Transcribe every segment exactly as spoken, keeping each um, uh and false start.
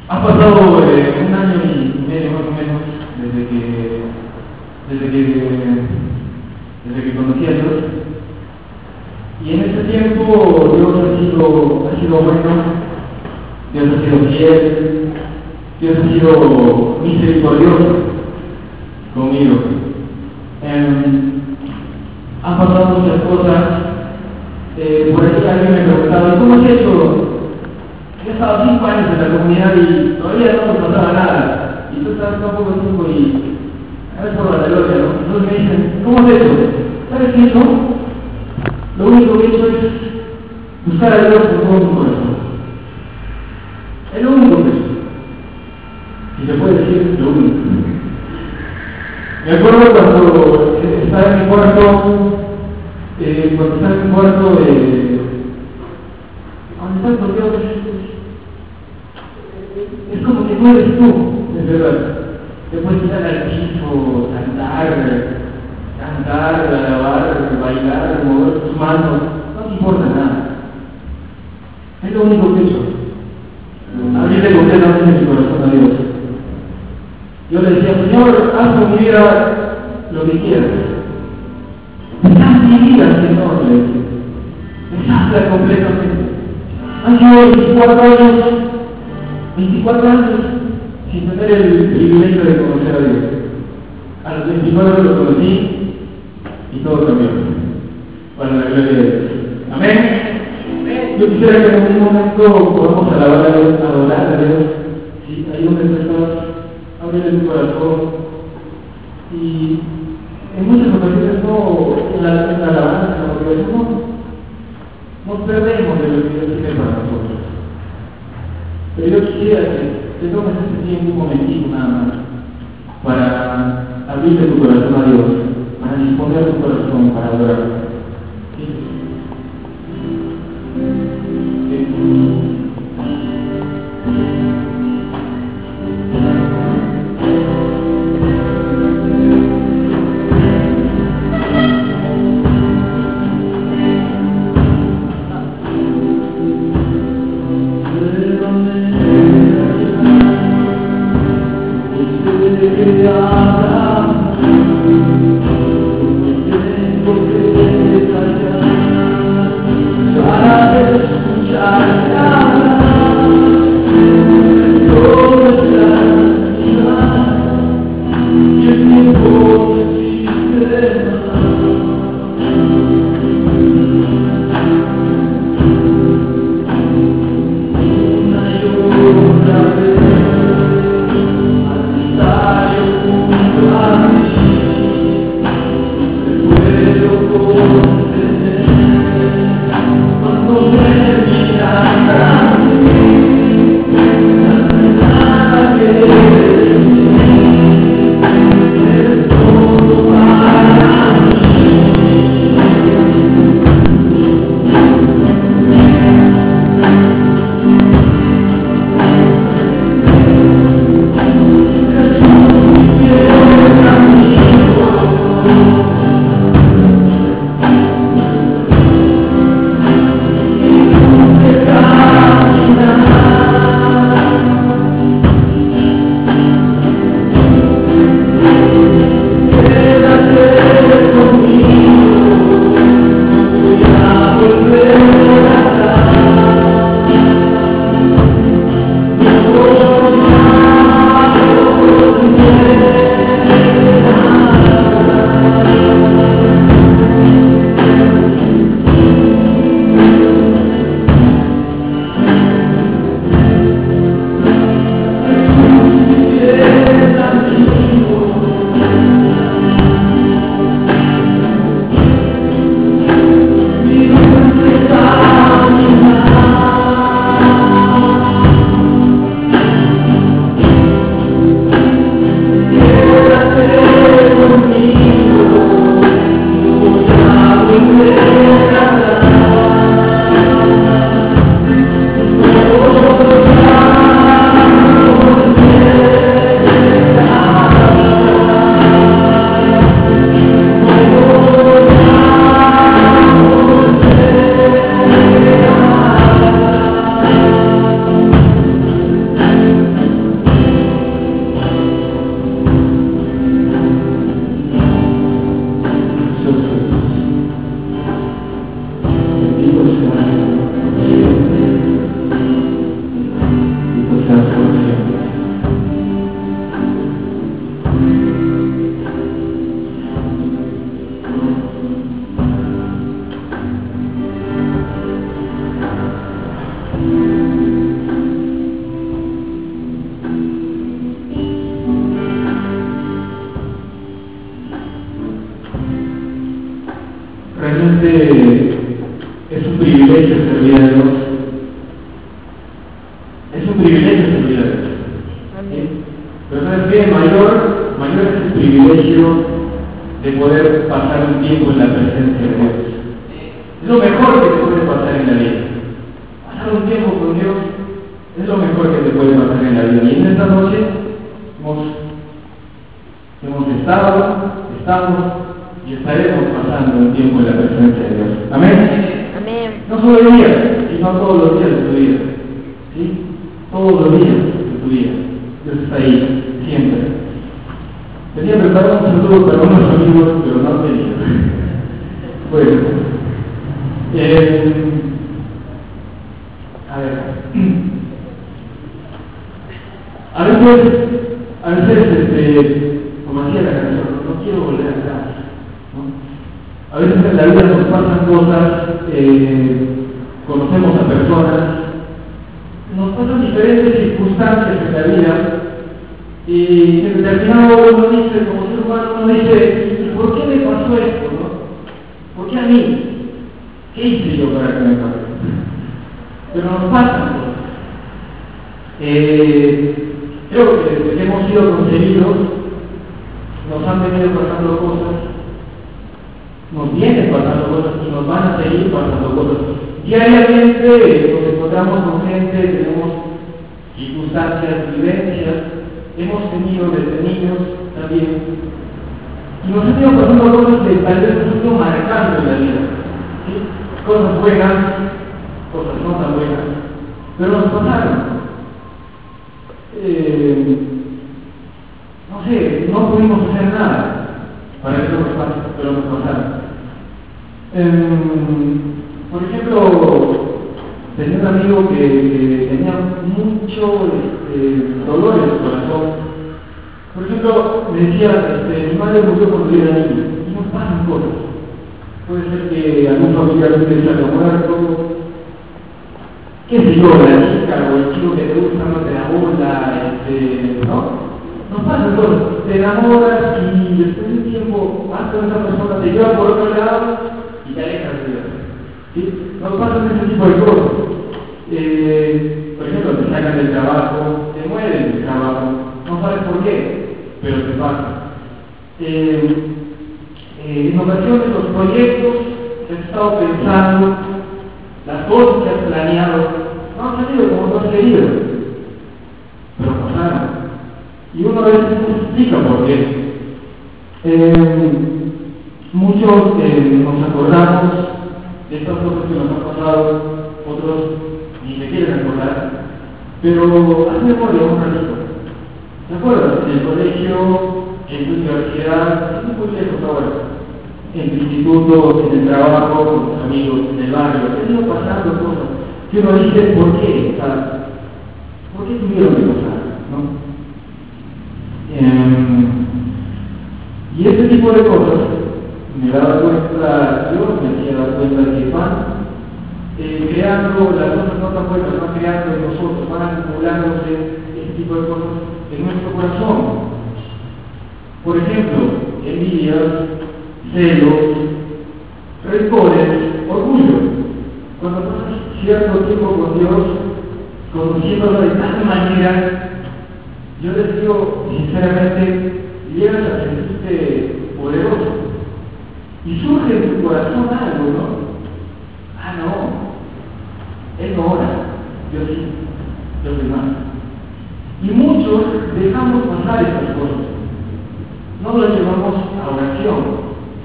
Ha pasado eh, un año y medio más o menos desde que desde que desde que conocí a Dios, y en ese tiempo Dios ha sido ha sido bueno, Dios ha sido fiel, Dios ha sido misericordioso conmigo. Eh, han pasado muchas cosas. Eh, por ahí alguien me preguntaba, ¿cómo has hecho? He estado cinco años en la comunidad y todavía no me pasaba nada. Y tú estás un poco tiempo y a veces por la gloria, ¿no? Entonces me dicen, ¿cómo has hecho? ¿Sabes qué eso? Lo único que he hecho es buscar a Dios con todo mi corazón. Es lo único que he hecho. Si se puede decir, lo único. Me acuerdo cuando estaba en mi cuarto, eh, cuando estaba en mi cuarto, eh, cuando estás con Dios, es como que no eres tú, es verdad. Te puedes tirar al piso, cantar, cantar, alabar, bailar, mover tus manos, no te importa nada. Es lo único que he hecho. Abrirle completamente mi corazón a Dios. Yo le decía, Señor, haz con mi vida lo que quieras. Haz mi vida, Señor, le decía. Deshazla completamente. Han sido veinticuatro años, veinticuatro años sin tener el privilegio de conocer a Dios. A los veintinueve lo conocí y todo cambió. Para la gloria de Dios. Amén. Yo quisiera que en un momento podamos alabar a Dios, adorar a Dios. ¿Sí? Ahí donde tú estás, ábrele tu corazón. Y en muchas ocasiones no, en la, en la alabanza, en la motivación, no. Nos perdemos de lo que Dios tiene para nosotros. Pero yo quisiera que te tomes este tiempo, un momentito nada más, para abrirle tu corazón a Dios, para disponer tu corazón para adorar. ¿Sí? Porque que se olvida de eso. ¿Sí? Pero ¿sabes qué? Mayor, mayor es el privilegio de poder pasar un tiempo en la presencia de Dios. Es lo mejor que te puede pasar en la vida. Pasar un tiempo con Dios es lo mejor que te puede pasar en la vida. Y en esta noche hemos, hemos estado, estamos y estaremos pasando un tiempo en la presencia de Dios. Amén. Amén. No solo hoy día, sino todos los días de tu vida. ¿Sí? Todos los días de tu vida. Dios está ahí, siempre. Tenía preparado un saludo para unos amigos, pero no tenía. Bueno, eh, a ver, a veces, a veces, este, como decía la canción, no quiero volver atrás, ¿no? A veces en la vida nos pasan cosas, eh, conocemos a personas, nos pasan diferentes circunstancias en la vida, y en determinado uno dice, como ser humano, uno dice, ¿y por qué me pasó esto, no? ¿Por qué a mí? ¿Qué hice yo para que me pase? Pero nos pasan cosas. Eh, creo que desde que hemos sido concebidos, nos han venido pasando cosas, nos vienen pasando cosas y nos van a seguir pasando cosas. Diariamente nos encontramos con gente, tenemos circunstancias, vivencias, hemos tenido desde niños también, y nos han ido pasando cosas que tal vez nos han ido marcando en la vida, ¿sí? Cosas buenas, cosas no tan buenas, pero nos pasaron. Eh, no sé, no pudimos hacer nada para que eso nos pase, pero nos pasaron. Eh, por ejemplo, tenía un amigo que, que tenía mucho este, dolor en su corazón. Por ejemplo, me decía, este, mi madre murió cuando yo era niño, y nos pasan cosas. Puede ser que algún familiar tuyo se haya muerto, qué sé yo, la chica o el chico que te gusta no te la bola, este, ¿no? Nos pasan cosas, te enamoras y después de un tiempo vas con esa persona, te lleva por otro lado y te alejas de Dios. ¿Sí? Nos pasan ese tipo de cosas. Eh, por ejemplo, te sacan del trabajo, te mueren del trabajo, no sabes por qué, pero te pasa. Eh, eh, en ocasiones los proyectos que has estado pensando, las cosas que has planeado, no han salido como tú has querido, pero pasaron. Y uno a veces no se explica por qué. Eh, muchos eh, nos acordamos de estas cosas que nos han pasado, otros ni se quieren acordar, pero haz memoria un ratito. ¿Te acuerdas? En el colegio, en tu universidad, es muy lejos ahora, en tu instituto, en el trabajo, con tus amigos, en el barrio, te han ido pasando cosas que uno dice, ¿por qué? ¿Sabes? ¿Por qué tuvieron que pasar? ¿No? Eh, y este tipo de cosas me daba cuenta, yo me hacía dar cuenta que van eh, creando las cosas no tan buenas, van creando en nosotros, van acumulándose este tipo de cosas en nuestro corazón. Por ejemplo, envidias, celos, rencores, orgullo. Cuando pasas cierto tiempo con Dios, conociéndolo de tal manera, yo les digo sinceramente, llegas a sentirte poderoso y surge en tu corazón algo, ¿no? Ah, no, él no ora, yo sí, los demás. Y muchos dejamos pasar estas cosas, no las llevamos a oración.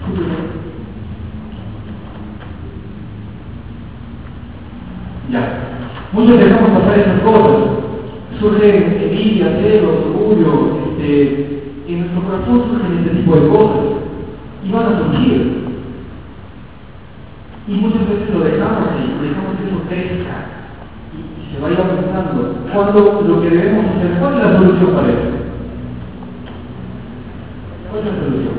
Ya, muchos dejamos pasar esas cosas. Surgen envidia, celos, orgullo, este, en nuestro corazón surgen este tipo de cosas y van a surgir. Y muchas veces lo dejamos así, dejamos que eso crezca y, y se vaya aumentando. Cuando lo que debemos hacer, ¿cuál es la solución para eso? ¿Cuál es la solución?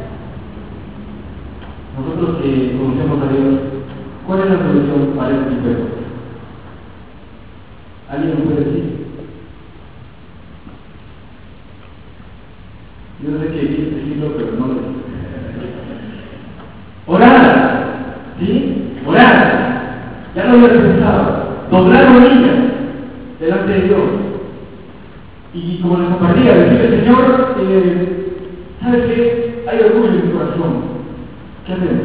Nosotros que conocemos a Dios, ¿cuál es la solución para este tipo de cosas? ¿Alguien me puede decir? Yo sé que quieres decirlo, pero no lo digo. Orar, ¿sí? Orar. Ya lo había pensado. Doblar rodillas delante de Dios. Y como les compartía, decirle, Señor, eh, ¿sabes qué? Hay orgullo en mi corazón. ¿Qué hacemos?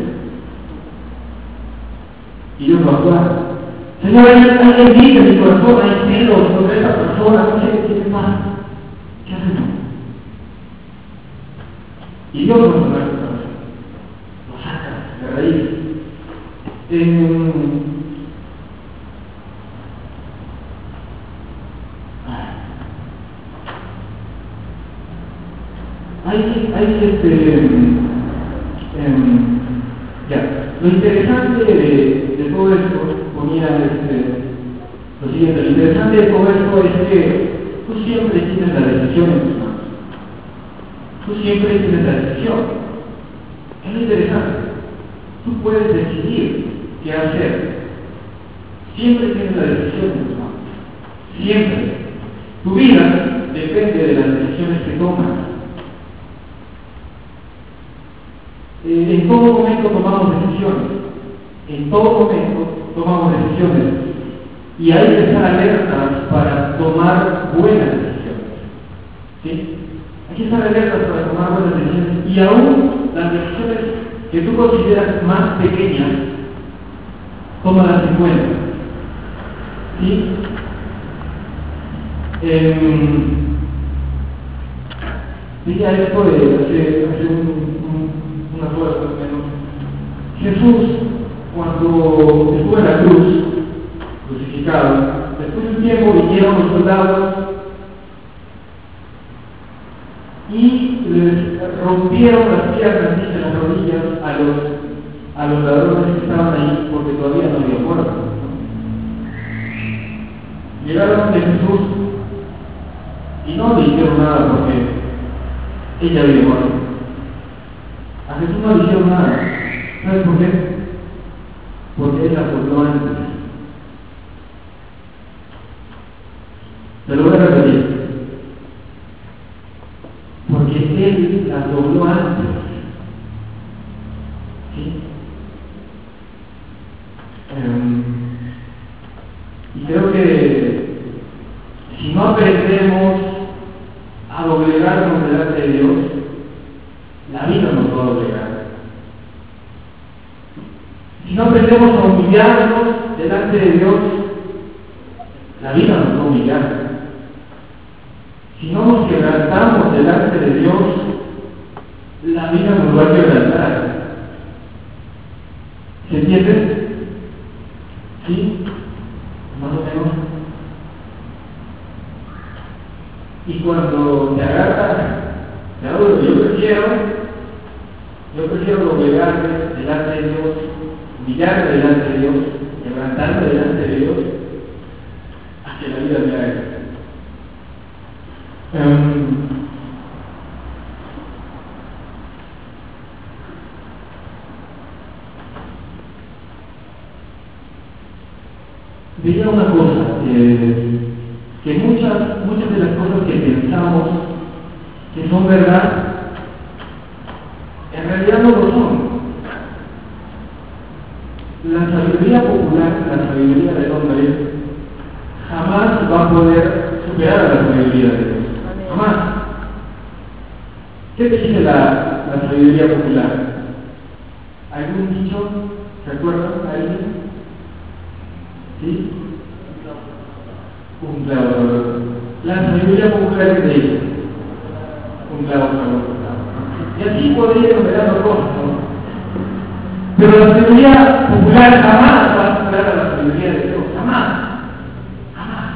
Y Dios va a actuar. Señor, hay alguien dice en mi corazón, hay celos sobre esa persona, no sé qué te pasa. ¿Qué hacemos? Y Dios va a sanar tu corazón. Lo saca de raíz. Eh, hay, hay este, eh, ya, lo interesante de, de todo esto, ponía este, lo siguiente, lo interesante de todo esto es que tú siempre tienes la decisión en tus manos. Tú siempre tienes la decisión. Es lo interesante. Tú puedes decidir qué hacer. Siempre tienes la decisión en tus manos. Siempre. Tu vida depende de las decisiones que tomas. Eh, en todo momento tomamos decisiones. En todo momento tomamos decisiones. Y hay que estar alertas para tomar buenas decisiones. ¿Sí? Hay que estar alertas para tomar buenas decisiones. Y aún las decisiones que tú consideras más pequeñas, tómalas en cuenta. ¿Sí? Eh, Diría esto de hace, hace un, un, unas horas más o menos. Jesús, cuando estuvo en la cruz, crucificado, después de un tiempo vinieron los soldados y les rompieron las piernas y las rodillas a los, a los ladrones que estaban ahí porque todavía no había muerto. Llegaron de Jesús y no le hicieron nada porque ella había muerto. A Jesús no le hicieron nada. ¿Sabes por qué? Porque él la dobló antes. Te lo voy a repetir. Porque él la dobló antes. ¿Sí? Um, y creo que si no aprendemos a doblegarnos delante de Dios, la vida nos va a doblegar. Si no aprendemos a humillarnos delante de Dios, la vida nos va a humillar. Si no nos quebrantamos delante de Dios, la vida nos va a quebrantar. ¿Se entiende? ¿Sí? Más o menos. Y cuando te agarra, te hago, yo prefiero, yo prefiero doblegarme delante de Dios, humillarme delante de Dios, quebrantarme delante de Dios, a que la vida me haga. Um, Veía una cosa, eh, que muchas, muchas de las cosas que pensamos que son verdad, en realidad no lo son. La sabiduría popular, la sabiduría del hombre, jamás va a poder superar a la sabiduría de Dios. Jamás. ¿Qué te dice la, la sabiduría popular? ¿Algún dicho? ¿Recuerdas a alguien? ¿Sí? Un clavo. La sabiduría popular es de ella. Un clavo, clavo. Y así podría enumerar las cosas, ¿no? Pero la sabiduría popular jamás va a superar a la sabiduría de Dios. Jamás. Jamás.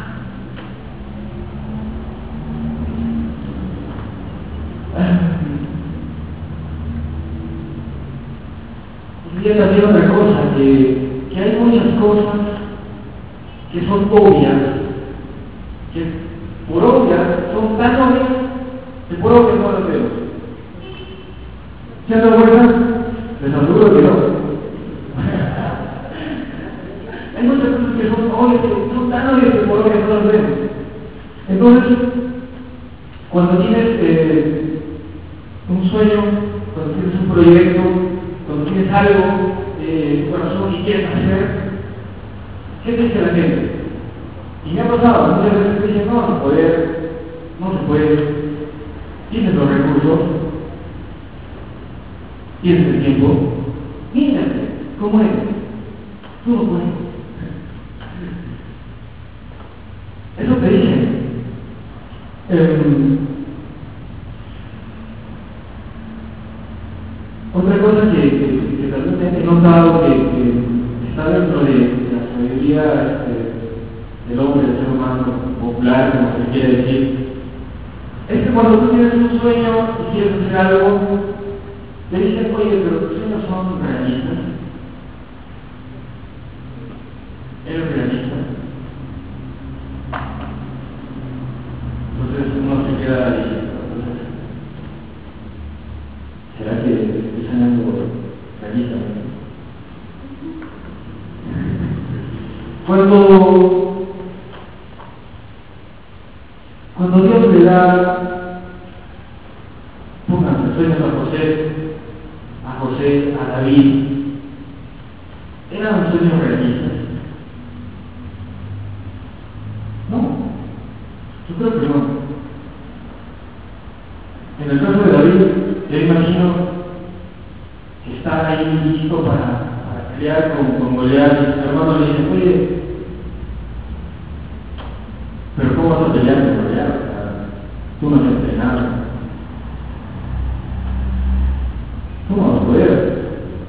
Y también otra cosa, que, que hay muchas cosas que son obvias, que por obvias son tan obvias que por obvias no las veo. ¿Se han dado cuenta? Les aseguro que no. Hay muchas cosas que son obvias, que son tan obvias que por obvias no las vemos. Entonces, cuando tienes eh, un sueño, cuando tienes un proyecto, cuando tienes algo eh, en tu corazón y quieres hacer, ¿qué te dice la gente? Y me ha pasado, muchas veces me dicen, no vas a poder, no puedes, tienes los recursos, tienes el tiempo, mírate, ¿cómo eres? Tú no puedes. Eso te dicen. Eh, otra cosa que, que, que también he notado que, que está dentro de, de la sabiduría este, del hombre, del ser humano popular, como se quiere decir, es que cuando tú tienes un sueño y quieres hacer algo, te dicen, oye, pero tus sueños son realistas. ¿Eres realista? Entonces uno se queda ahí. ¿Será que estoy soñando realista? Cuando, cuando Dios le da, pónganse sueños a José, a José, a David, ¿eran sueños realistas? No, yo creo que no. En el caso de David, yo imagino que está ahí listo para, para pelear con, con Goliat, y su hermano le dice, oye, pero ¿cómo vas a pelear con Goliat? O sea, tú no has entrenado. ¿Cómo vas a poder?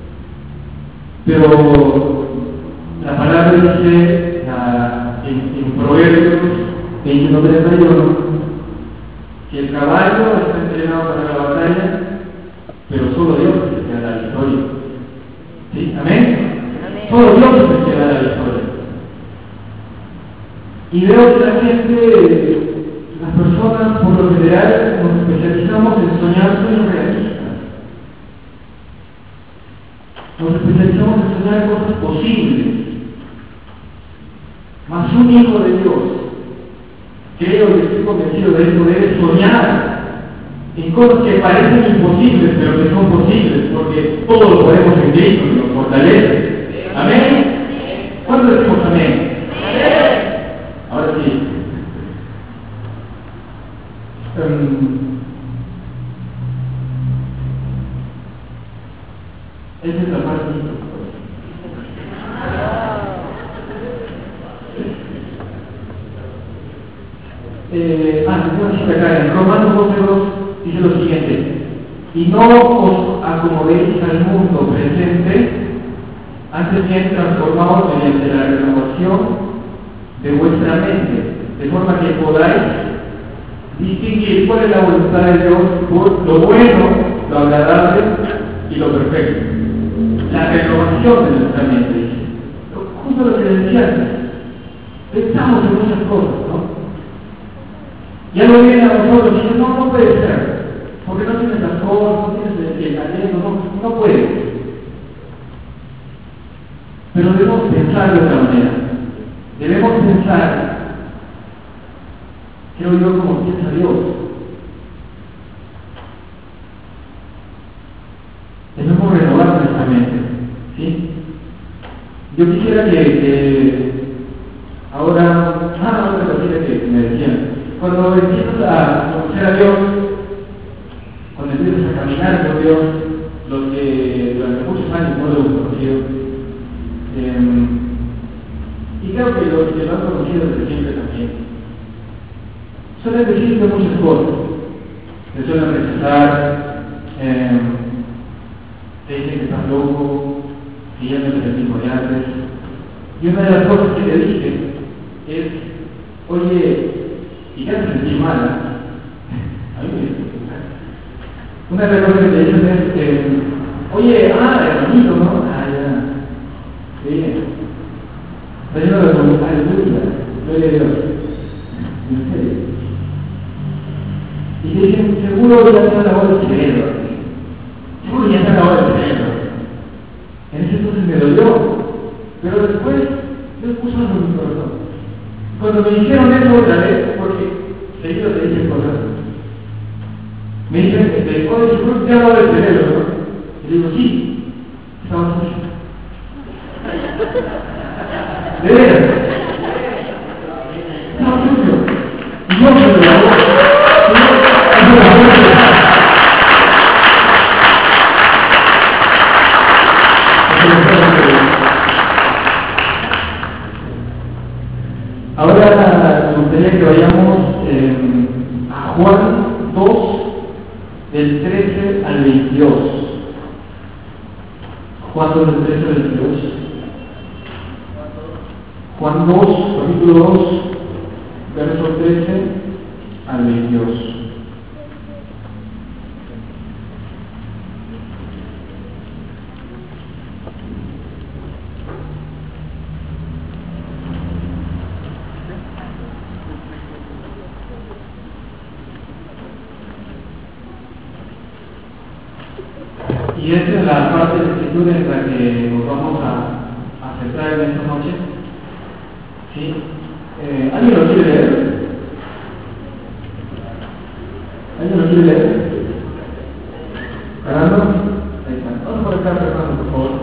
Pero la palabra dice la, en, en Proverbios veintiuno treinta y uno que el caballo está entrenado para la batalla, pero solo Dios es el que da la victoria. ¿Sí? ¿Amén? Amén. Solo Dios es el que da la victoria. Y veo que la gente, las personas por lo general nos especializamos en soñar sueños realistas. Nos especializamos en soñar cosas posibles. Mas un hijo de Dios, creo y estoy convencido de esto, debe soñar en cosas que parecen imposibles, pero que son posibles, porque todo lo podemos en Cristo y nos fortalece. ¿Amén? ¿Cuándo decimos amén? Ahora sí. Um, esa es la parte. Eh, ah, una cita acá en Romanos doce dos dice lo siguiente: y no os acomodéis al mundo presente, antes bien transformaos mediante la renovación de vuestra mente, de forma que podáis distinguir cuál es la voluntad de Dios, por lo bueno, lo agradable y lo perfecto. La renovación de nuestra mente, dice. Justo lo que decía antes. Pensamos en muchas cosas, ¿no? Y algo viene a nosotros y dice, no, no puede ser, porque no tienes las cosas, no tienes el talento, no, no puedes. Pero debemos pensar de otra manera. Debemos pensar, creo yo, como piensa Dios. Debemos renovar nuestra mente, ¿sí? Yo quisiera que, que ahora, ah, otra cosita que me decían, cuando empiezas a conocer a Dios, cuando empiezas a caminar con Dios, los que durante muchos años no lo hemos conocido, eh, y creo que los que lo han conocido desde siempre también, suelen decirte muchas cosas, te suelen rechazar, eh, te dicen que estás loco, que ya no eres el mismo de antes, y una de las cosas que te dicen es, oye, y te hace sentir mal, ¿eh? A mí me dice, una de las cosas que te dicen es, eh, oye, ah, hermanito, ¿no? Ah, ya, bien. Pero yo no lo pregunto, aleluya, gloria a Dios. En serio. Y te dicen, seguro ya te han lavado el cerebro. Seguro ya te han lavado el cerebro. En ese entonces me dolió. Pero después, Dios puso algo en mi corazón. Cuando me dijeron eso otra vez, porque seguido te dicen cosas, me dicen, este, oye, seguro te han lavado el cerebro, ¿no? Y le digo, sí, estaba sucio. De veras. Estaba sucio. Y no se lo lavó. Juan dos, del trece al veintidós. Juan dos, del trece al veintidós. Juan dos, capítulo dos, verso trece al veintidós. Y esta es la parte de la escritura en la que nos vamos a, a centrar en esta noche. ¿Sí? Eh, ¿Alguien lo quiere leer? ¿Alguien lo quiere leer? ¿Fernando? Ahí está. Vamos a por acá, Fernando, por favor.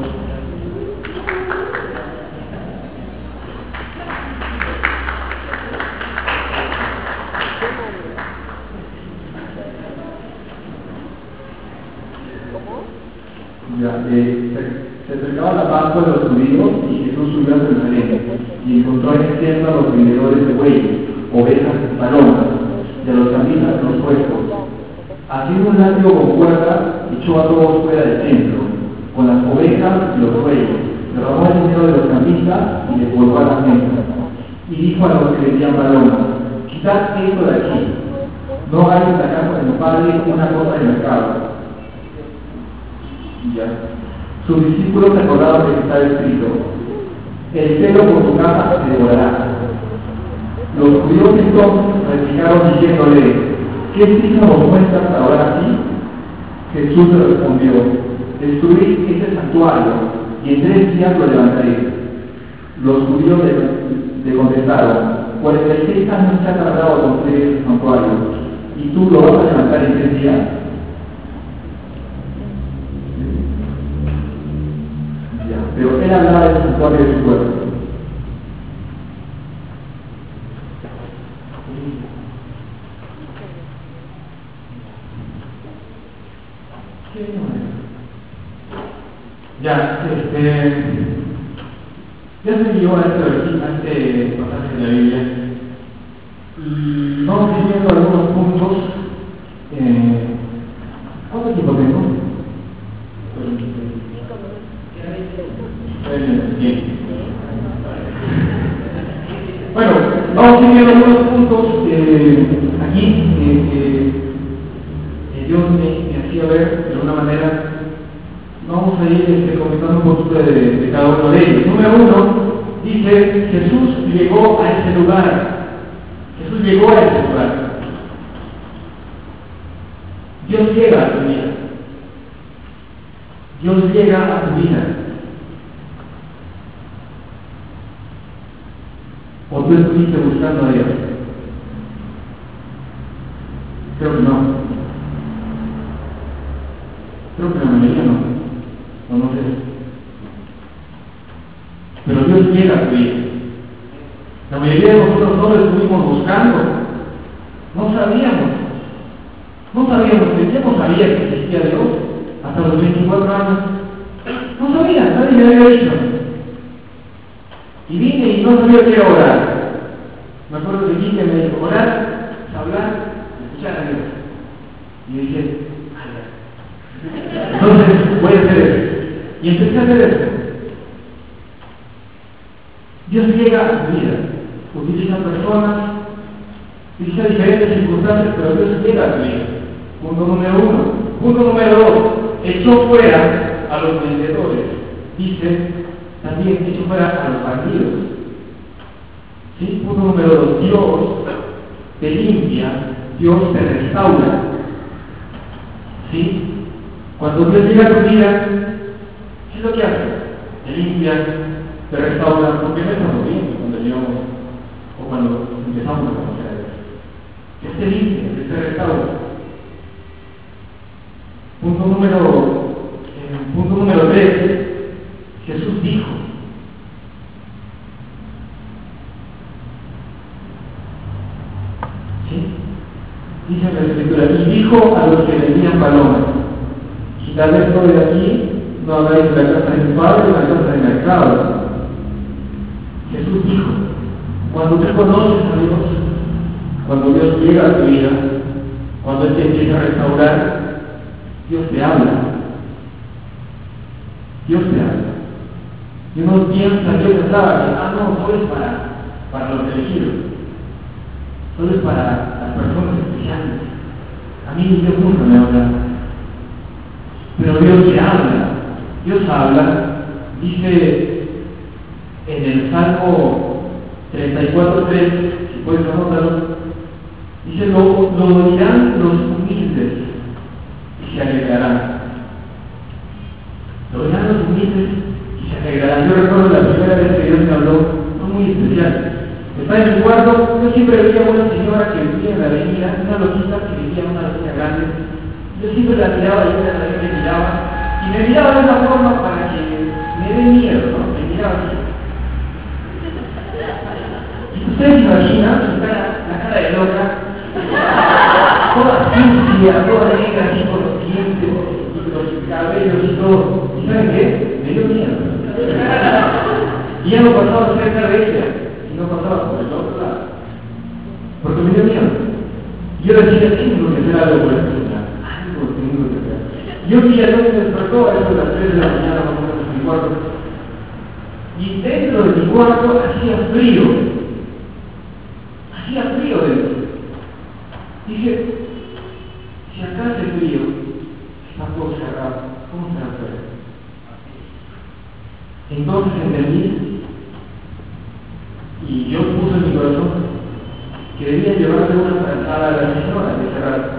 Ya, eh, se, se acercaba la Pascua de los judíos y Jesús subió a Jerusalén y encontró en el templo a los vendedores de bueyes, ovejas y palomas, y a los camisas de los puestos. Haciendo un látigo con cuerda, echó a todos fuera del templo, con las ovejas y los bueyes, derramó el dinero de los camisas y les volvió a las mesas. Y dijo a los que vendían palomas: quitad esto de aquí, no hay en la casa de mi padre una cosa de mercado. Ya. Sus discípulos se acordaron de que estaba escrito: el celo por tu casa se devorará. Los judíos entonces replicaron diciéndole: ¿qué signo nos muestras para orar así? Jesús le respondió: destruid este santuario y en tres días lo levantaré. Los judíos le, le contestaron: cuarenta y seis años se ha tardado a construir este santuario y tú lo vas a levantar en tres días. Pero él hablaba del santuario de su cuerpo. Ya, este, ya se llegó a este versículo, a este pasaje de la Biblia, y vamos a ir viendo algunos puntos. Eh, ¿Cuánto tiempo tengo? Bien. Bueno, vamos a ir viendo algunos puntos eh, aquí eh, eh, que Dios me, me hacía ver de alguna manera. Vamos a ir este, comentando un poquito de, de cada uno de ellos. Número uno, dice: Jesús llegó a ese lugar. Jesús llegó a ese lugar. Dios llega a tu vida. Dios llega a tu vida. ¿O tú estuviste buscando a Dios? Creo que no. Creo que la mayoría no. O no sé. Pero Dios llega a tu vida. La mayoría de nosotros no lo estuvimos buscando. No sabíamos. No sabíamos. ¿Quién no sabía que existía Dios? Hasta los veinticuatro años. No sabía, nadie me había dicho. Y vine y no sabía qué era orar. Me acuerdo que dije, me dijo: orar es hablar, escuchar a Dios. Y yo dije: entonces voy a hacer eso. Y empecé a hacer eso. Dios llega a tu vida, utiliza personas, utiliza diferentes circunstancias, pero Dios llega a tu vida. Punto número uno. Punto número dos: echó fuera a los vendedores. Dice también: echó fuera a los bandidos. ¿Sí? Punto número dos: Dios te limpia, Dios te restaura. ¿Sí? Cuando Dios llega a tu vida, ¿qué es lo que hace? Te limpia, te restaura, porque no estamos bien cuando llegamos o cuando empezamos a conocer a Dios. Dios te limpia, Dios te restaura. Punto número, eh, punto número tres: Jesús dijo. ¿Sí? Dice en la Escritura: y dijo a los que vendían palomas: quitad esto de aquí, no hagáis de la casa de mi padre una casa de mercado. Jesús dijo: cuando tú conoces a Dios, cuando Dios llega a tu vida, Cuando Él te empieza a restaurar, Dios te habla. Dios te habla. Y uno piensa, yo pensaba que, ah, no, solo es para, para los elegidos. Solo es para las personas especiales. A mí Dios nunca me habla. Pero Dios te habla. Dios habla. Dice en el Salmo treinta y cuatro tres, si puedes anotarlo, dice, lo, lo oirán los humildes y se alegrarán. Lo oirán los humildes y se alegrarán. Yo recuerdo la primera vez que Dios me habló, fue muy especial. Estaba en mi cuarto, yo siempre veía a una señora que vivía en la avenida, una loquita que vivía en una avenida grande. Yo siempre la miraba y ella también me miraba, y me miraba de una forma para que me dé miedo, ¿no? Me miraba así. Y ustedes se imaginan su cara, la cara de loca, toda sucia, toda negra, así con los dientes y los cabellos y todo. ¿Y saben qué? Me dio miedo. Y ya no pasaba cerca de ella, y no pasaba por el otro lado. Porque me dio miedo. Yo decía, tengo que hacer algo por esta señora. Algo tengo que hacer. Yo un día no me despertó a eso de las tres de la mañana, más o menos en mi cuarto. Y dentro de mi cuarto hacía frío. Hacía frío dentro. Dije, si acá hace frío, está todo cerrado, ¿cómo se hace? Entonces entendí, y Dios puso en mi corazón, que debía llevarle una transada a la señora de cerrar.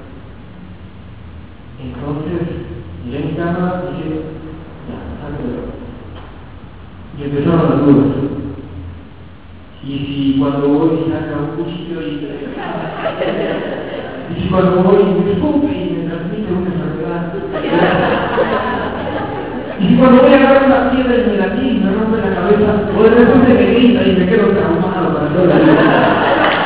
Entonces, miré mi cama y dije, ya, salgo de ahí. Y empezaron las dudas. Y si cuando voy saca un cuchillo y... y si cuando voy me escupe y me transmite una enfermedad. Y si cuando voy a agarrar una piedra y me la tiro y me rompe la cabeza, o de repente me grita y me quedo traumado para toda la vida.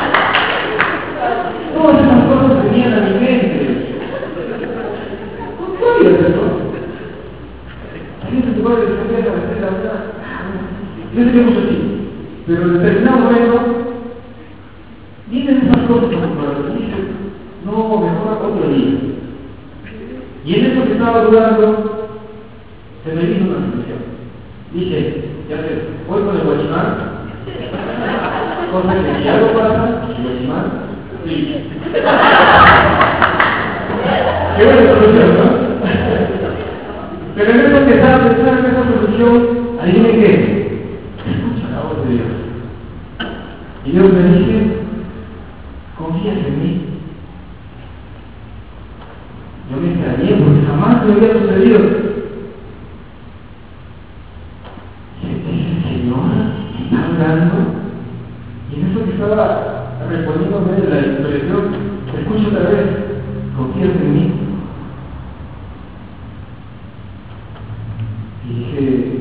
Todas esas cosas venían a mi mente. ¿Cómo es eso? ¿Alguien se puede defender a veces la verdad? Yo sé que mucho sí. Pero en determinado momento, vienen esas cosas a mi corazón y dicen, no, mejor otro día. Y en eso que estaba dudando, se me vino una solución. Dije, ya sé, voy con el guachimán, cosa que si algo pasa, el guachimán, sí. Qué buena solución, ¿no? Pero en eso que estaba pensando en esa solución, adivinen qué. Escucha la voz de Dios. Y Dios me dice, confías en mí. Yo me extrañé porque jamás me había sucedido. Esa señora está hablando. Y en eso que estaba respondiéndome de la impresión, escucho otra vez, confías en mí. Y dije,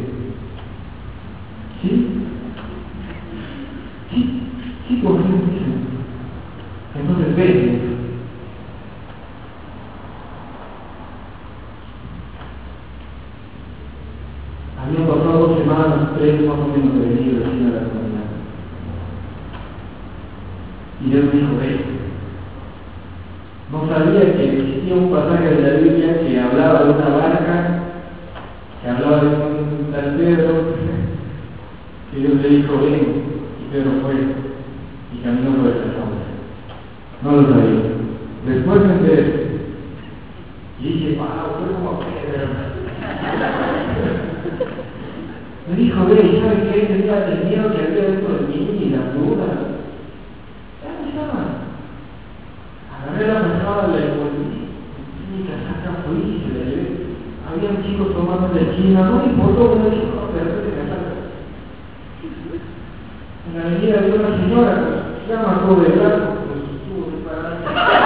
¿sí? Sí, sí, confío en ti. Entonces ven. Habían pasado dos semanas, tres más o menos de venir recién a la comunidad. Y Dios me dijo, ven. No sabía que existía un pasaje de la Biblia que hablaba de una barca, que hablaba de un tal Pedro, que Dios le dijo, ven, y Pedro fue, y caminó por esa sombra. No lo sabía. Después me enteré, y dije, wow, fue como Pedro. Me dijo, ve, ¿y sabes qué? Tenía el miedo que había dentro de mí y las dudas. Ya no estaba. Agarré la mesada, la envolví, y mi casaca fui y se la llevé. Habían chicos tomando la esquina, no me importó, uno dijo, no, de repente me casaca. En la avenida había una señora, ya me acuerdo de blanco, con sus tubos de parada.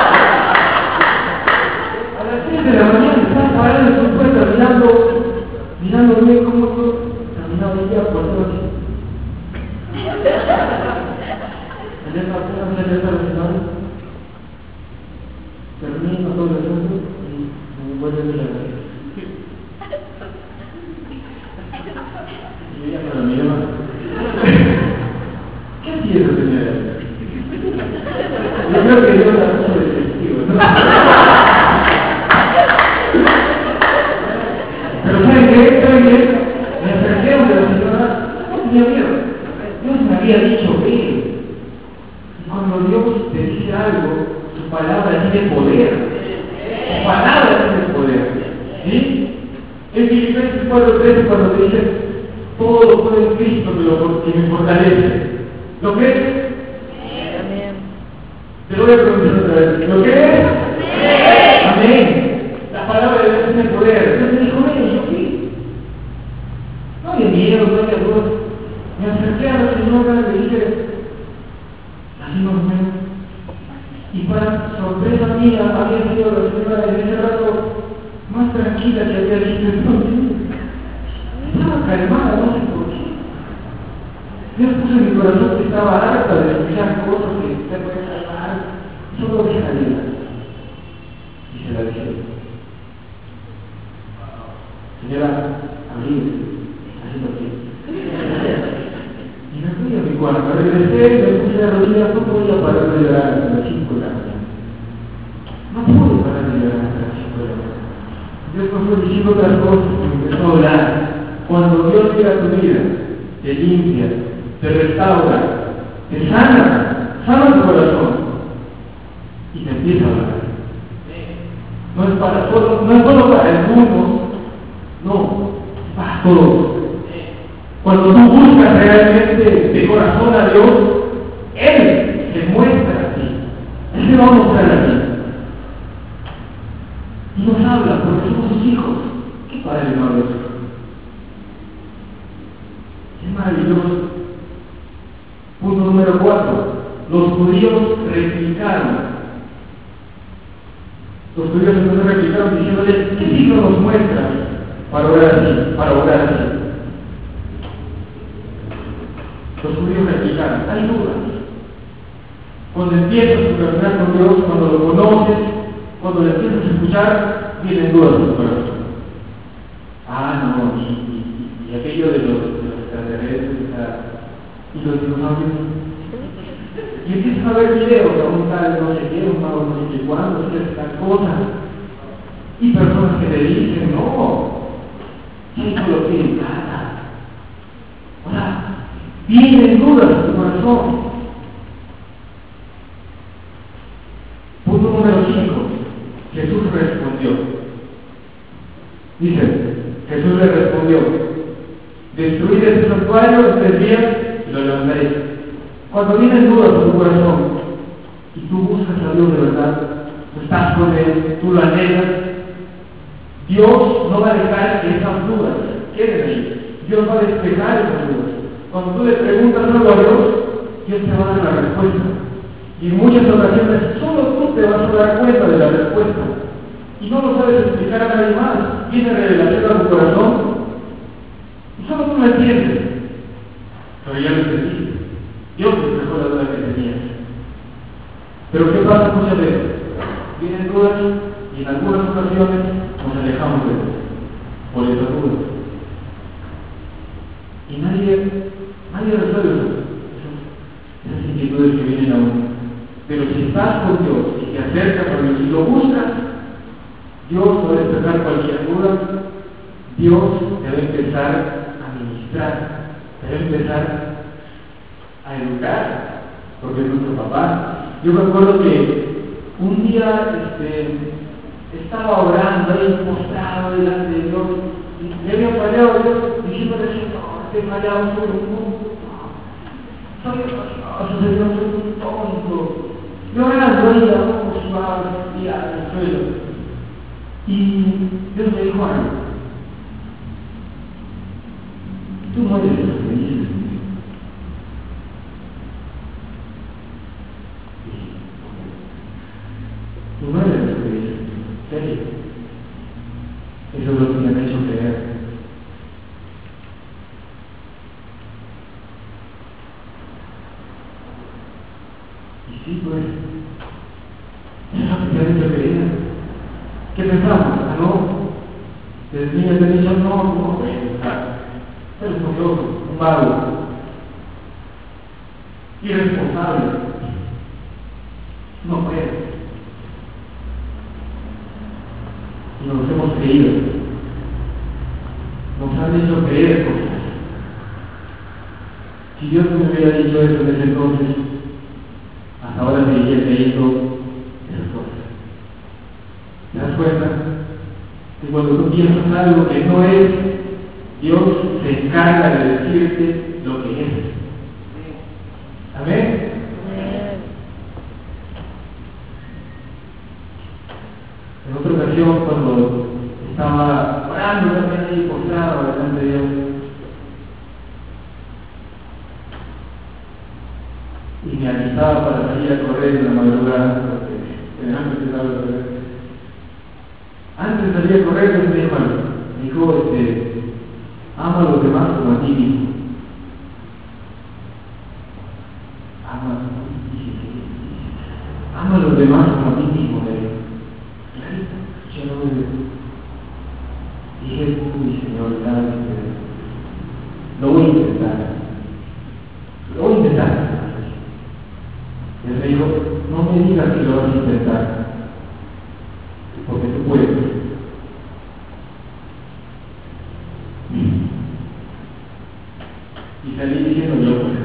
A las seis de la mañana estaba parada en su puerta mirando, mirándome cómo yo caminaba ella por todo así. En esa pena me acerca la señora, termino todo el asunto y me vuelve a mirar. Y ella me la miró. ¿Qué hacía esa señora? Yo creo que yo la uso de testigo, ¿no? algo, su palabra tiene poder. Su palabra tiene poder. ¿Sí? En Filipenses cuatro trece, cuando te dice, todo lo puedo en Cristo que, lo, que me fortalece. ¿Lo crees? Amén. Te lo voy a preguntar otra vez. ¿Lo crees? Amén. La palabra de Dios tiene poder. Entonces dijo, ven, yo fui. No había miedo, no había dudas. Me acerqué a la señora y le dije, así nos vemos. Y para sorpresa mía, había sido la señora en ese rato más tranquila que había visto en todo el mundo. Estaba calmada, no sé por qué. Dios puso en mi corazón que estaba harta de escuchar cosas que te pueden salvar. Solo deja de ir. Y se la dije. Señora, abrí, así lo que. Y me fui a mi cuarto, regresé, me puse de rodillas, no podía parar de llorar hasta las cinco de la mañana. No pude parar de llorar hasta las cinco de la mañana. Dios me fue diciendo otras cosas que me empezó a hablar. Cuando Dios llega a tu vida, te limpia, te restaura, te sana, sana tu corazón y te empieza a hablar. No es para solo, no es solo para algunos, no, es para todos. Cuando tú buscas realmente de corazón a Dios, Él se muestra a ti, Él se va a mostrar a ti. Y nos habla porque somos sus hijos. ¿Qué padre no habla eso? Es maravilloso. Punto número cuatro. Los judíos replicaron. Los judíos entonces replicaron diciéndole, ¿qué signo nos muestra para orar así? Para orar así. Los judíos replicaron. Hay dudas. Cuando empiezas a caminar con Dios, cuando lo conoces, cuando le empiezas a escuchar, vienen dudas en tu corazón. Ah, no, y, y, y aquello de los, de los extraterrestres, y los dinosaurios. Y empiezas a ver videos de un tal no sé qué, un mago no sé qué cuándo, hacer tal cosa. Y personas que le dicen, no, eso lo que encanta. O sea, vienen dudas en tu corazón. Punto número cinco. Jesús respondió. Dice, Jesús le respondió, destruid este santuario en tres días y lo levantaré. Cuando vienen dudas en tu corazón y tú buscas a Dios de verdad, tú estás con Él, tú lo anhelas, Dios no va a dejar que esas dudas queden ahí. Dios va a despejar esas dudas. Cuando tú le preguntas algo a Dios, Dios te va a dar la respuesta. Y en muchas ocasiones solo tú te vas a dar cuenta de la respuesta. Y no lo sabes explicar a nadie más. Viene revelación a tu corazón y solo tú lo entiendes. Pero ya lo entendiste. Dios te dejó la duda que tenías. Pero ¿qué pasa muchas veces? Vienen dudas y en algunas ocasiones nos alejamos de Dios por esas dudas. Y nadie, nadie resuelve esas, esas inquietudes que vienen a uno. Pero si estás con Dios y te acercas a Dios y lo buscas, Dios va a despejar cualquier duda. Dios te va a empezar a ministrar, te va a empezar a educar, porque es nuestro papá. Yo me acuerdo que un día este, estaba orando ahí postrado delante de Dios y le había fallado a Dios diciéndole, Señor, te he fallado, soy un mundo, soy un Señor, soy un tonto. Llorando ahí, como si va a tirar al suelo. Y Dios me dijo algo. Tú no eres lo que dices. Tú no eres lo que dices. ¿En serio? Eso es lo que me han hecho creer. Y sí, pues, es lo que me han hecho creer. ¿Qué pensamos? Ah, no. Desde niño te he dicho, no, no puedes pensar. Eres un loco, un vago, irresponsable. No puedes. Y nos hemos creído. Nos han hecho creer cosas. Si Dios no me hubiera dicho eso desde entonces, hasta ahora seguiría creyendo cuenta que cuando tú piensas algo que no es, Dios se encarga de decirte lo que es. ¿Amén? En otra ocasión, cuando estaba orando también ahí postrado delante de Dios, y me alistaba para salir a correr en la madrugada, porque generalmente estaba a correr. Antes de salir a correr, Dios me dijo, me dijo, este, ama a los demás como a ti mismo. Ama, ama a los demás como a ti mismo, me dijo. Clarito, yo no me dije, uy, Señor, gracias. Lo voy a intentar. Lo voy a intentar. Él me dijo, no me digas que lo vas a intentar, porque tú puedes. Y salí diciendo yo, pues,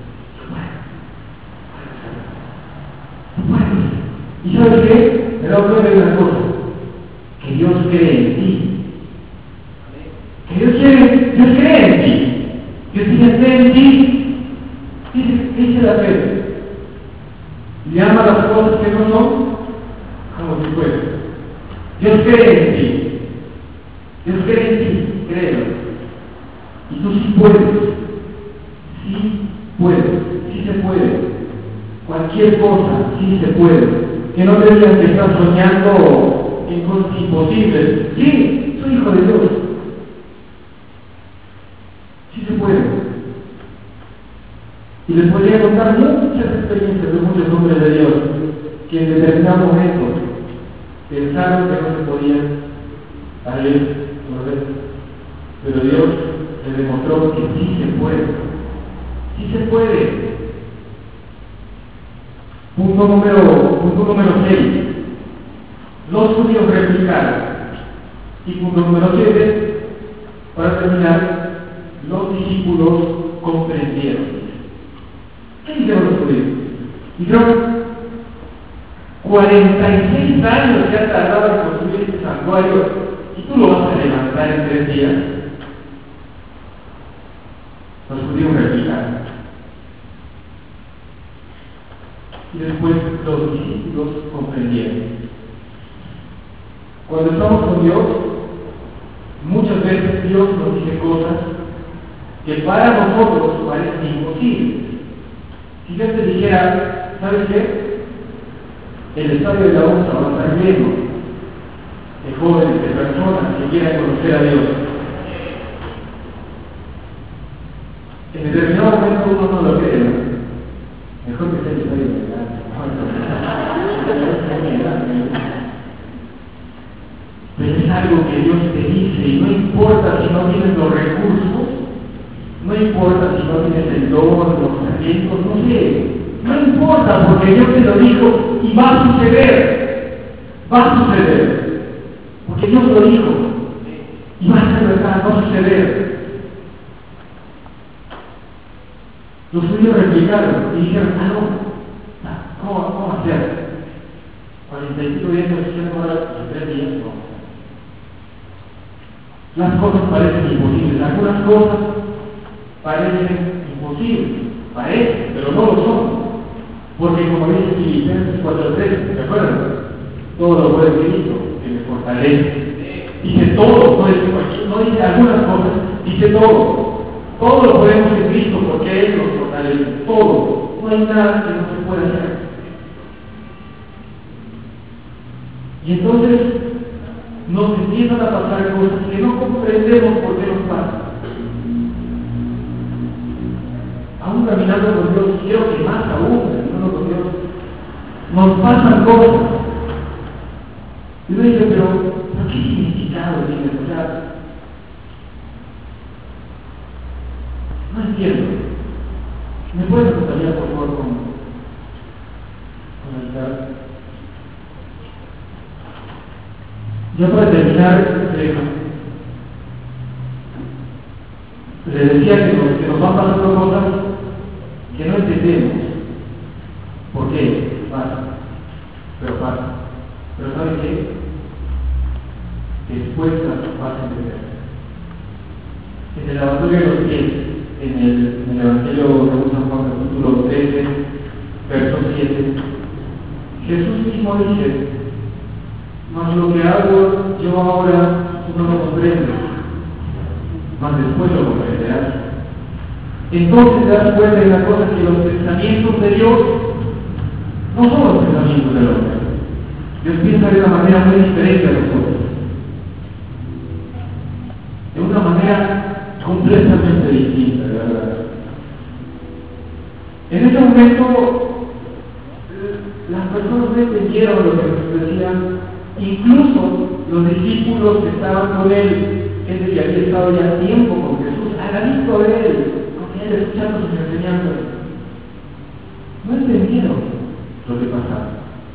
bueno, y ¿sabes qué? Me he dado cuenta de una cosa, que Dios cree en ti. Que Dios quiere, Dios cree en ti. Dios dice, cree en ti. Dice, dice la fe. Llama las cosas que no son como si fueran. Dios cree en ti. Dios cree en ti, créelo. Y tú sí puedes. Sí puedes. Sí se puede. Cualquier cosa sí se puede. Que no te digan que estás soñando en cosas imposibles. Sí, soy hijo de Dios. Sí se puede. Y les podría contar muchas experiencias de muchos hombres de Dios que en determinado momento pensaron que no se podían a él, pero Dios les demostró que sí se puede. Sí se puede. Punto número, punto número seis. Los judíos replicaron. Y punto número siete, para terminar, los discípulos comprendieron. ¿Qué hicieron los judíos? Hicieron cuarenta y seis años que ha tardado en construir este santuario y tú lo vas a levantar en tres días. Los judíos replicaron. Y después los discípulos comprendieron. Cuando estamos con Dios, muchas veces Dios nos dice cosas que para nosotros parecen imposibles. Si yo te dijera, ¿sabes qué? El estadio de la U S A va a estar lleno de jóvenes, de personas que quieran conocer a Dios. En determinado momento uno no lo cree, ¿no? Mejor que sea el estadio de la Pero es algo que Dios te dice y no importa si no tienes los recursos, no importa si no tienes el don, los talentos, no sé, no importa porque Dios te lo dijo y va a suceder, va a suceder, porque Dios lo dijo y va a ser verdad, va a suceder. Los judíos replicaron y dijeron, ah no, ¿cómo, cómo va a ser? cuarenta y cinco días de sesión ahora, tres días, no. Las cosas parecen imposibles, algunas cosas parecen imposibles, parecen, pero no lo son. Porque como dice Filipenses cuatro tres, ¿se acuerdan? Todo lo puede Cristo, que me fortalece. Dice todo, no dice, cualquier, no dice algunas cosas, dice todo. Todo lo podemos en Cristo porque Él nos fortalece, todo. No hay nada que no se pueda hacer. Y entonces nos empiezan a pasar cosas que no comprendemos por qué nos pasan. Aún caminando con Dios, creo que más aún caminando con Dios, nos pasan cosas. Y uno dice, pero, ¿pero qué significado tiene? O sea, no entiendo. ¿Me puedes acompañar, por favor, con, con la guitarra? Ya para terminar, eh, les decía que nos, que nos van pasando cosas que no entendemos. ¿Por qué? Pasa. Pero pasa. Pero ¿saben qué? expuestas vas a entender. En el lavatorio de los pies, en el, en el Evangelio de San Juan capítulo trece, verso siete, Jesús mismo dice: mas lo que hago yo ahora tú no lo comprendes, mas después lo comprenderás. Entonces te das cuenta de la cosa, que los pensamientos de Dios no son los pensamientos del hombre. Dios piensa de una manera muy diferente a nosotros, de una manera completamente distinta, de verdad. En ese momento las personas no entendieron lo que Jesús decía, incluso los discípulos que estaban con él, gente que había estado ya tiempo con Jesús, al ladito de él, con él escuchando sus enseñanzas, no entendieron lo que pasaba.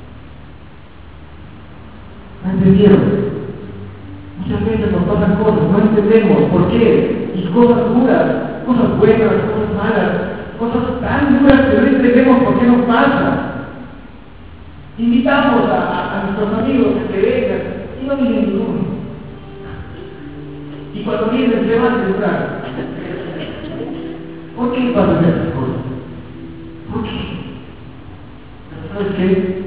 No entendieron. Muchas veces nos pasan cosas, no entendemos por qué, y cosas duras, cosas buenas, cosas malas, cosas tan duras que no entendemos por qué nos pasa. Invitamos a, a, a nuestros amigos a que vengan y no viene ninguno. Y cuando vienen se van a entrar. ¿Por qué pasan esas cosas? ¿Por qué? Pero ¿sabes qué?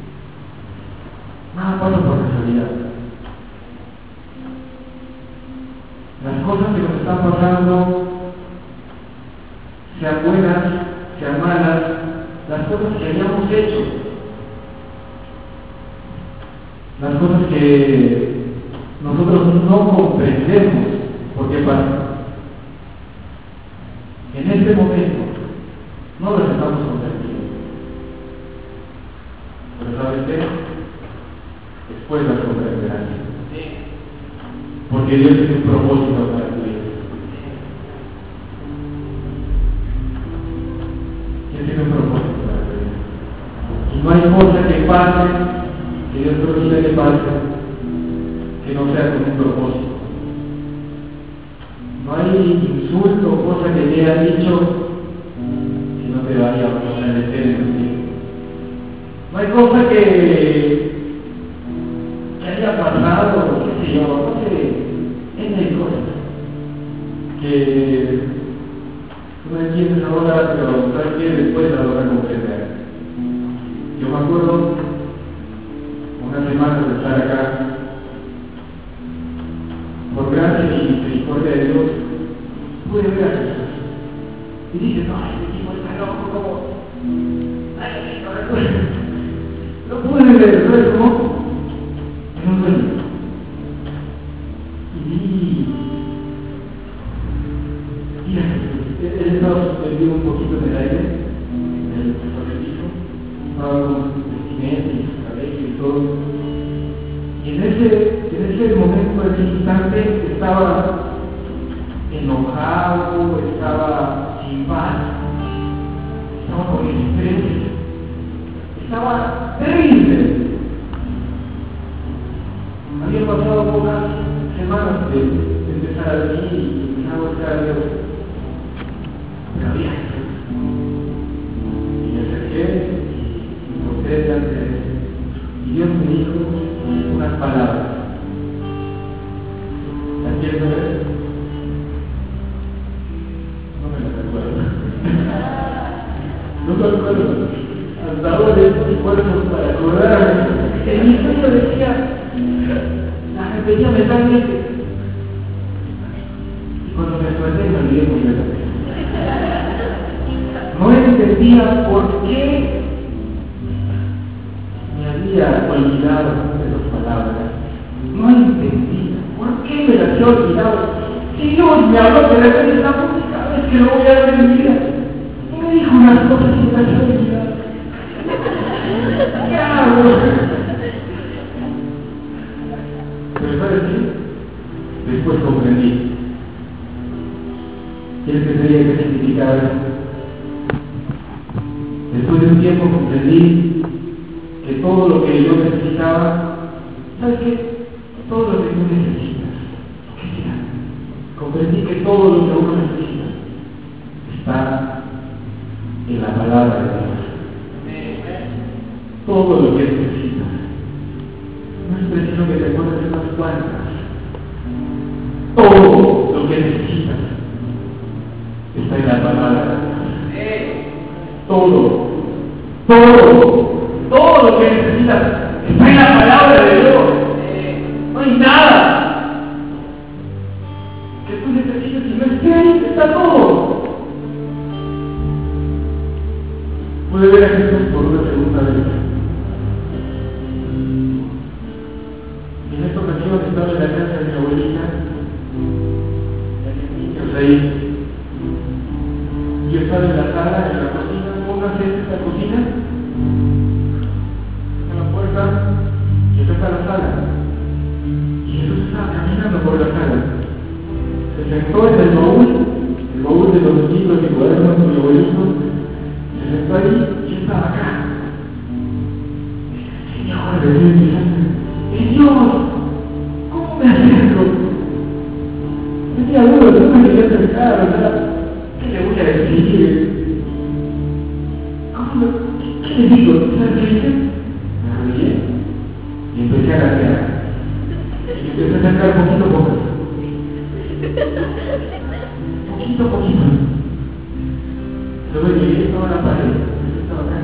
Nada pasa por casualidad. Las cosas que nos están pasando, sean buenas, sean malas, las cosas que hayamos hecho, las cosas que nosotros no comprendemos por qué pasan, en este momento no las estamos comprendiendo. Pero ¿sabes qué? Después las comprenderás. Porque Dios tiene un propósito para tu vida. Dios tiene un propósito para tu vida. Y no hay cosa que pase, que Dios permita que pase, que no sea con un propósito. No hay insulto o cosa que te haya dicho que no te vaya a fortalecer en tu vida. No hay cosa que, que haya pasado, qué sé yo, no sé. Hay cosas que tú no entiendes ahora, pero sabes que después la vas a comprender. Yo me acuerdo unas semanas de estar acá, por gracia y misericordia de Dios, pude ver a Jesús. Y dije, no, este tipo está loco, como, ay, no, no pude ver, ¿sabes cómo? En un sueño. Él estaba suspendido un poquito en el aire, en el piso, estaba con sus vestimentas y su cabello y todo. Y en ese, en ese momento, en ese instante, estaba enojado, estaba sin paz, estaba con estrés, estaba terrible. Había pasado pocas semanas de, de empezar a venir y empezar a buscar a Dios. Pero había Jesús. Y me acerqué y me posté delante de él. Y Dios me dijo unas palabras. ¿Las quieres saber? No me las acuerdo. No me acuerdo. Hasta ahora tengo esfuerzos para acordarme. En mi sueño decía, las repetía mentalmente. Y cuando me desperté me olvidé completamente. No entendía por qué me había olvidado de las palabras. No entendía por qué me las había olvidado. Si Dios me habló de repente esta música, cada vez que lo voy a ver en mi vida, y me dijo unas cosas que me las había olvidado. ¿Qué hago? Pero ¿sabes qué? Después comprendí. ¿Quieres que te diga qué significaba eso? Después de un tiempo comprendí que todo lo que yo necesitaba, ¿sabes qué? Todo lo que tú necesitas, lo que sea, comprendí que todo lo que uno necesita está en la palabra de Dios. Todo lo que necesitas. No es preciso que te acuerdes de unas cuantas. todo, todo, todo lo que necesitas está en la palabra de Dios. No hay nada que tú necesites y no esté ahí, está todo. Puede ver a Jesús por una segunda vez. En esta ocasión estaba en la casa de mi abuelita, y había niños ahí. Yo estaba en la sala, en la cocina, póngase en la cocina, en la puerta, y acá está la sala. Y Jesús estaba caminando por la sala. Se sentó en el baúl, el baúl de los libros y cuadernos de mi abuelito, se sentó ahí y yo estaba acá. Señor, le dije, Señor, ¿cómo me acerco? Tenía dudas, no me quería acercar, ¿verdad? ¿Qué le voy a decir? ¿Cómo me, qué, ¿Qué le digo? ¿Sabes qué hice? Me arrodillé y empecé a gatear. Y empecé a acercar poquito a poco. Poquito a poquito. Luego llegué a toda la pared. Yo estaba acá.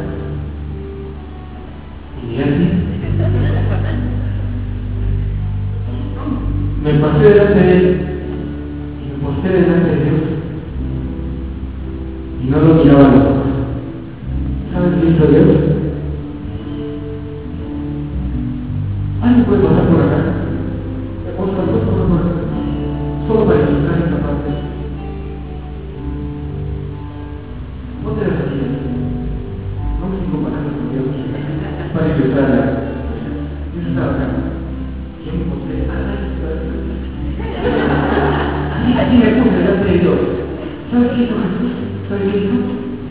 Y llegué así. Me pasé delante de él. Y me posté delante de Dios. Y no lo miraba a los ojos. ¿Sabes qué hizo Dios? ¿Alguien puede pasar por acá? Por favor, por favor. Solo para ilustrar esta parte. No te desafíes. No me estoy comparando con Dios. Para ilustrarla. Yo estaba acá. Yo me posté. Así, así me puse delante de Dios. ¿Sabes qué hizo Jesús? ¿Sabes qué hizo?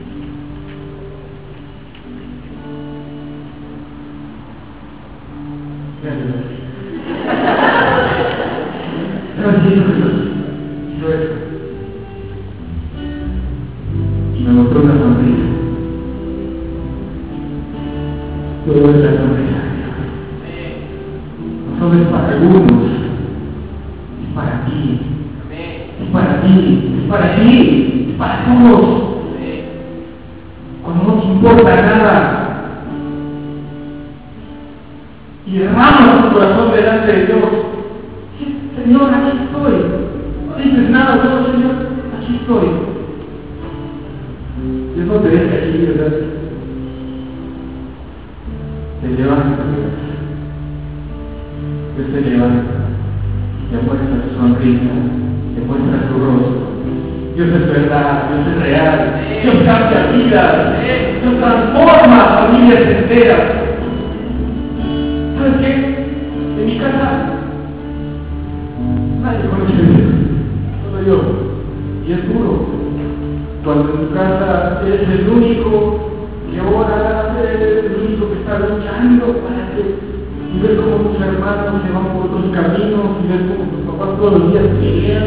Gracias. ¿Sabes qué hizo Jesús? Hizo esto. Y me mostró una sonrisa. Todo es la sonrisa de Dios. No solo es para algunos, es para ti. Es para ti, es para ti, es para todos. Cuando no te importa nada y derramas tu corazón delante de Dios, Señor, aquí estoy. No dices nada, solo Señor, aquí estoy. Dios no te deja aquí, ¿verdad? Te levanta, Dios te levanta y te muestra su sonrisa, te muestra su rostro. Dios es verdad, Dios es real, Dios cambia vidas, Dios transforma familias enteras. ¿Sabes qué? En mi casa nadie conoce a Dios, solo yo. Y es duro. Cuando en tu casa eres el único que ora, eres el único que está luchando para que, y ves cómo tus hermanos se van por otros caminos, y ves cómo tus papás todos los días pelean.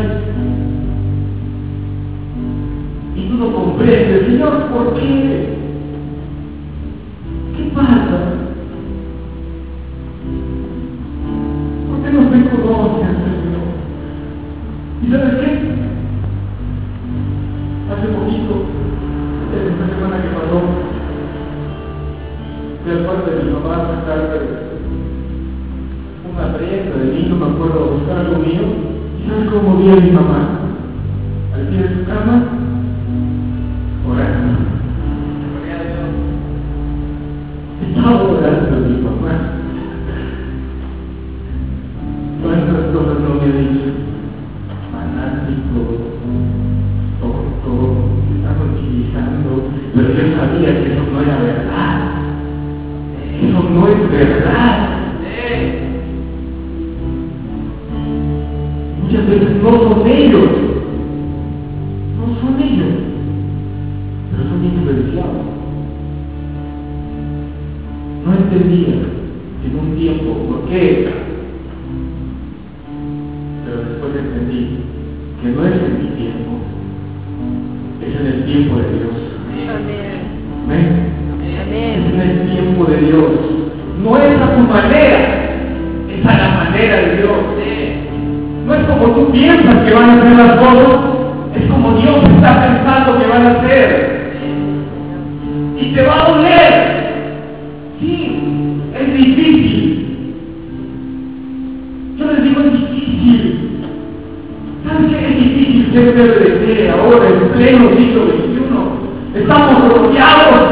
Y tú no comprendes, Señor, ¿por qué? ¿Qué pasa? ¿Por qué no me conoces, Señor? ¿Y sabes qué? Hace poquito, esta semana que pasó, fui al cuarto de mi mamá a sacar una prenda de vino, me acuerdo, a buscar algo mío. ¿Y sabes cómo vi a mi mamá? Al pie de su cama, orando. Estaba orando mi mamá. ¿Cuántas cosas no me ha dicho? Fanático, tonto, me estaba utilizando, pero yo sabía que eso no era verdad. Eso no es verdad. Muchas veces no son ellos. No son ellos. Pero son influenciados. No entendía en un tiempo por qué. Pero después entendí que no es en mi tiempo. Es en el tiempo de Dios. Amén. ¿Ven? Amén. Es en el tiempo de Dios. No es a tu manera, es a la manera de Dios. No es como tú piensas que van a ser las cosas, es como Dios está pensando que van a ser. Y te va a doler. Sí, es difícil. Yo les digo, es difícil. ¿Saben qué es difícil ser P B D C ahora en pleno siglo veintiuno? Estamos rodeados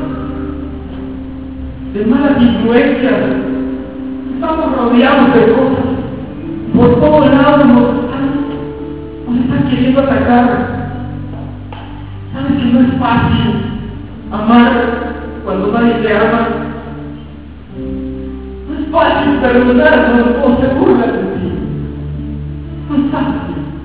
de malas influencias. Estamos rodeados de cosas. Por todos lados nos están, nos están queriendo atacar. ¿Sabes que no es fácil amar cuando nadie te ama? No es fácil perdonar cuando todos se burlan de ti. No es fácil.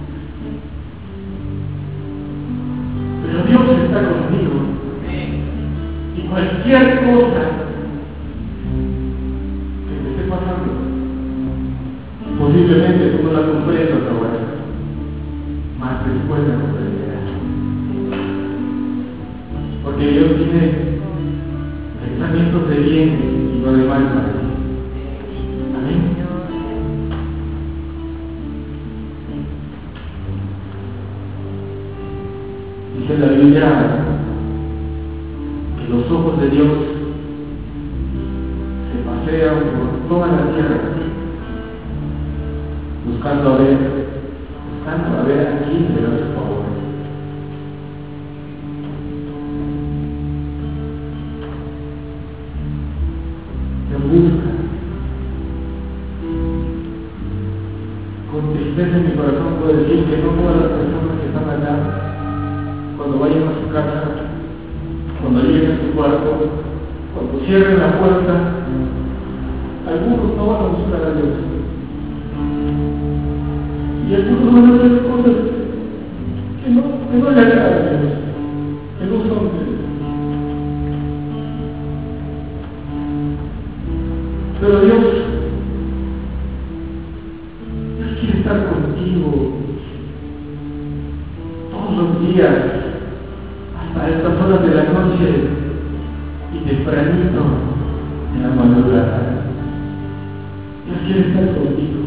Pero Dios está conmigo. Y cualquier cosa que te esté pasando, posiblemente tú no la comprendas ahora, más después la comprenderás. Porque Dios tiene pensamientos de bien y no de mal para ti. Amén. Dice la Biblia que los ojos de Dios se pasean por toda la tierra buscando a ver, buscando a ver a quién le da su favor. Dios busca. Con tristeza en mi corazón puedo decir que no todas las personas que están acá, cuando vayan a su casa, cuando lleguen a su cuarto, cuando cierren la puerta, algunos no van a buscar a Dios. Y algunos van a hacer cosas que no, que no le agradan a Dios, que no son de Dios. Pero Dios, Dios quiere estar contigo todos los días, hasta estas horas de la noche y tempranito en la madrugada. Dios quiere estar contigo.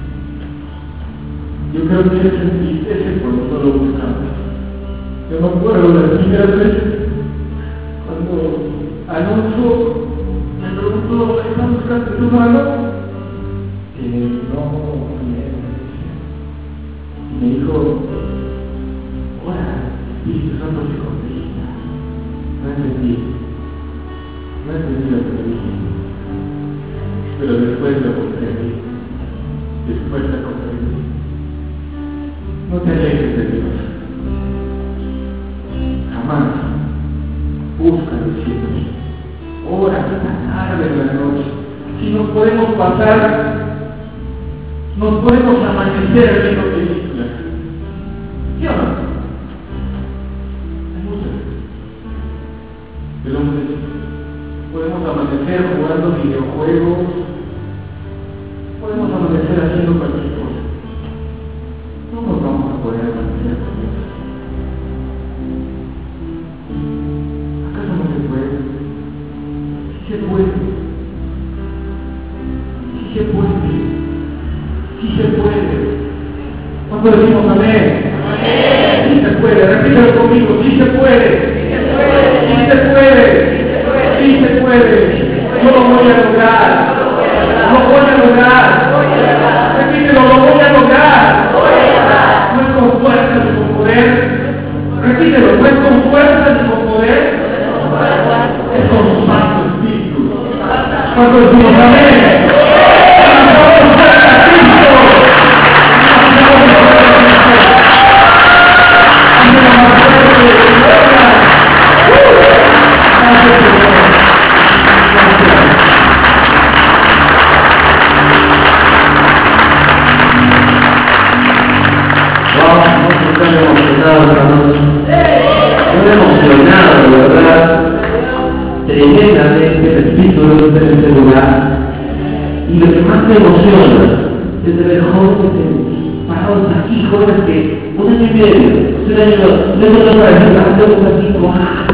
Yo creo que Él se entristece cuando no lo buscamos. Yo me acuerdo las primeras veces cuando Alonso me preguntó, ¿estás buscando tu mano? Que no, y me dijo, ora, Espíritu Santo se contesta. No entendí, no entendí lo que me dije, pero después lo comprendí, después lo comprendí. No te alejes de Dios. Jamás. Búscalo siempre. Ora esta tarde en la noche. Si nos podemos pasar, nos podemos amanecer viendo películas. ¿Sí o no? Hay muchas. Pero podemos amanecer jugando videojuegos. Podemos amanecer haciendo cualquier cosa. No nos vamos a poder amanecer con Dios. ¿Acaso no se puede? Sí se puede. Sí se puede. Sí se puede. ¿Cuándo decimos amén? Amén. Sí se puede. Repítelo conmigo. Sí se puede. Sí se puede. Sí se puede. Yo lo voy a lograr. Lo voy a lograr. Repítelo. Lo voy a lograr. No es con fuerza ni con poder. Repítelo, no es con fuerza ni con poder. Es con su Santo Espíritu. ¿Cuántos decimos amén? ¡Vamos a Cristo! Muy emocionado, de verdad, tremendamente, el Espíritu de Dios en este lugar. Y lo que más me emociona es de ver jóvenes parados aquí, jóvenes que un año y medio, un año, no es para decir, hace cinco años.